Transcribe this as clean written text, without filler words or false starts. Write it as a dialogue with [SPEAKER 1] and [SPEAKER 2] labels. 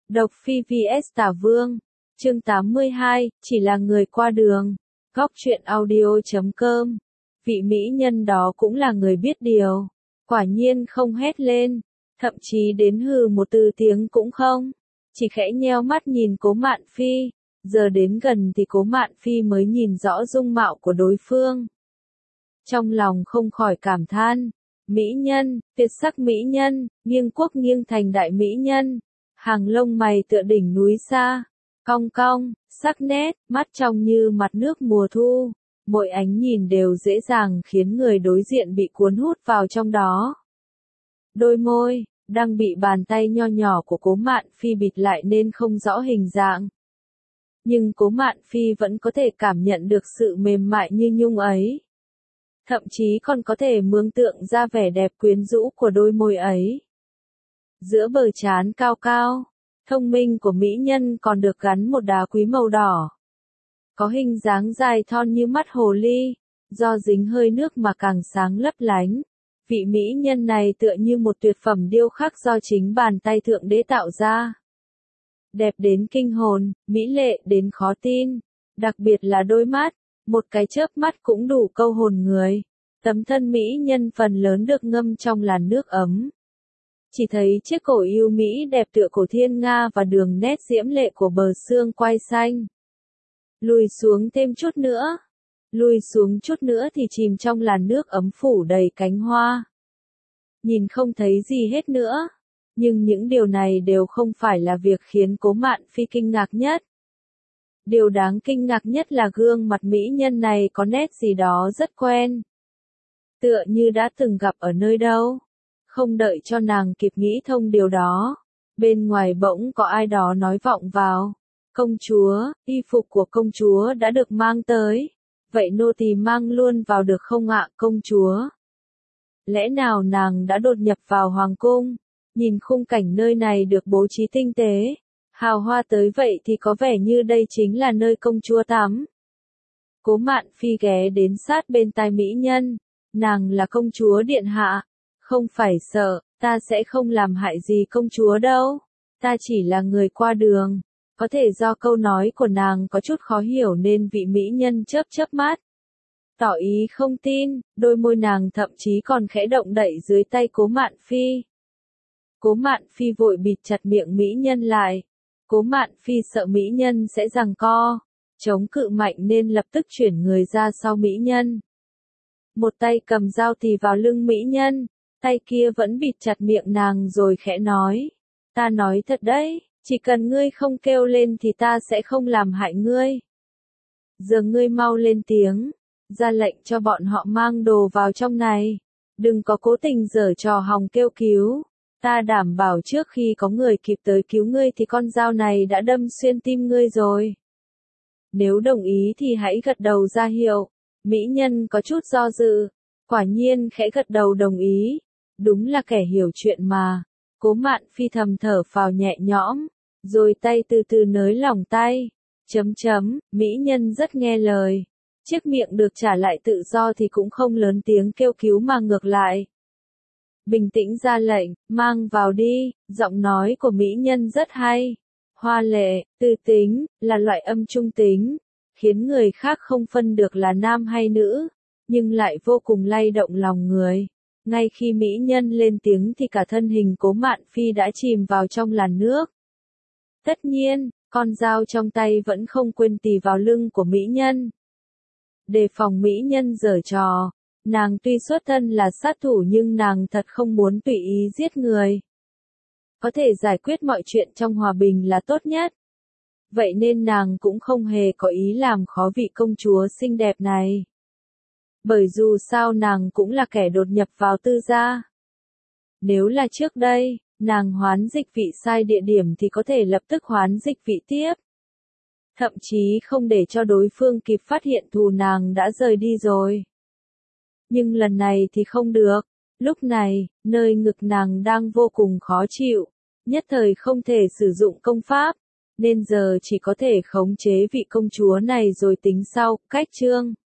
[SPEAKER 1] Độc Phi vs Tả Vương, chương 82, chỉ là người qua đường. Góc truyện audio.com. Vị mỹ nhân đó cũng là người biết điều. Quả nhiên không hét lên, thậm chí đến hừ một từ tiếng cũng không. Chỉ khẽ nheo mắt nhìn Cố Mạn Phi. Giờ đến gần thì Cố Mạn Phi mới nhìn rõ dung mạo của đối phương. Trong lòng không khỏi cảm than. Mỹ nhân, tuyệt sắc mỹ nhân, nghiêng quốc nghiêng thành đại mỹ nhân. Hàng lông mày tựa đỉnh núi xa, cong cong, sắc nét, mắt trong như mặt nước mùa thu. Mỗi ánh nhìn đều dễ dàng khiến người đối diện bị cuốn hút vào trong đó. Đôi môi, đang bị bàn tay nho nhỏ của Cố Mạn Phi bịt lại nên không rõ hình dạng. Nhưng Cố Mạn Phi vẫn có thể cảm nhận được sự mềm mại như nhung ấy. Thậm chí còn có thể mường tượng ra vẻ đẹp quyến rũ của đôi môi ấy. Giữa bờ trán cao cao, thông minh của mỹ nhân còn được gắn một đá quý màu đỏ. Có hình dáng dài thon như mắt hồ ly, do dính hơi nước mà càng sáng lấp lánh. Vị mỹ nhân này tựa như một tuyệt phẩm điêu khắc do chính bàn tay Thượng Đế tạo ra. Đẹp đến kinh hồn, mỹ lệ đến khó tin, đặc biệt là đôi mắt, một cái chớp mắt cũng đủ câu hồn người. Tấm thân mỹ nhân phần lớn được ngâm trong làn nước ấm. Chỉ thấy chiếc cổ yêu mỹ đẹp tựa cổ thiên nga và đường nét diễm lệ của bờ xương quai xanh. Lùi xuống thêm chút nữa. Lùi xuống chút nữa thì chìm trong làn nước ấm phủ đầy cánh hoa. Nhìn không thấy gì hết nữa. Nhưng những điều này đều không phải là việc khiến Cố Mạn Phi kinh ngạc nhất. Điều đáng kinh ngạc nhất là gương mặt mỹ nhân này có nét gì đó rất quen. Tựa như đã từng gặp ở nơi đâu. Không đợi cho nàng kịp nghĩ thông điều đó. Bên ngoài bỗng có ai đó nói vọng vào. Công chúa, y phục của công chúa đã được mang tới. Vậy nô tỳ mang luôn vào được không ạ công chúa? Lẽ nào nàng đã đột nhập vào hoàng cung? Nhìn khung cảnh nơi này được bố trí tinh tế, hào hoa tới vậy thì có vẻ như đây chính là nơi công chúa tắm. Cố Mạn Phi ghé đến sát bên tai mỹ nhân. Nàng là công chúa điện hạ. Không phải sợ, ta sẽ không làm hại gì công chúa đâu. Ta chỉ là người qua đường. Có thể do câu nói của nàng có chút khó hiểu nên vị mỹ nhân chớp chớp mắt. Tỏ ý không tin, đôi môi nàng thậm chí còn khẽ động đậy dưới tay Cố Mạn Phi. Cố Mạn Phi vội bịt chặt miệng mỹ nhân lại. Cố Mạn Phi sợ mỹ nhân sẽ giằng co, chống cự mạnh nên lập tức chuyển người ra sau mỹ nhân. Một tay cầm dao tì vào lưng mỹ nhân, tay kia vẫn bịt chặt miệng nàng rồi khẽ nói. Ta nói thật đấy, chỉ cần ngươi không kêu lên thì ta sẽ không làm hại ngươi. Giờ ngươi mau lên tiếng, ra lệnh cho bọn họ mang đồ vào trong này. Đừng có cố tình giở trò hòng kêu cứu. Ta đảm bảo trước khi có người kịp tới cứu ngươi thì con dao này đã đâm xuyên tim ngươi rồi. Nếu đồng ý thì hãy gật đầu ra hiệu. Mỹ nhân có chút do dự. Quả nhiên khẽ gật đầu đồng ý. Đúng là kẻ hiểu chuyện mà. Cố Mạn Phi thầm thở phào nhẹ nhõm. Rồi tay từ từ nới lỏng tay. Mỹ nhân rất nghe lời. Chiếc miệng được trả lại tự do thì cũng không lớn tiếng kêu cứu mà ngược lại. Bình tĩnh ra lệnh, mang vào đi. Giọng nói của mỹ nhân rất hay. Hoa lệ, tư tính, là loại âm trung tính. Khiến người khác không phân được là nam hay nữ. Nhưng lại vô cùng lay động lòng người. Ngay khi mỹ nhân lên tiếng thì cả thân hình Cố Mạn Phi đã chìm vào trong làn nước. Tất nhiên, con dao trong tay vẫn không quên tì vào lưng của mỹ nhân. Đề phòng mỹ nhân giở trò. Nàng tuy xuất thân là sát thủ nhưng nàng thật không muốn tùy ý giết người. Có thể giải quyết mọi chuyện trong hòa bình là tốt nhất. Vậy nên nàng cũng không hề có ý làm khó vị công chúa xinh đẹp này. Bởi dù sao nàng cũng là kẻ đột nhập vào tư gia. Nếu là trước đây, nàng hoán dịch vị sai địa điểm thì có thể lập tức hoán dịch vị tiếp. Thậm chí không để cho đối phương kịp phát hiện thù nàng đã rời đi rồi. Nhưng lần này thì không được. Lúc này, nơi ngực nàng đang vô cùng khó chịu. Nhất thời không thể sử dụng công pháp. Nên giờ chỉ có thể khống chế vị công chúa này rồi tính sau. Cách chương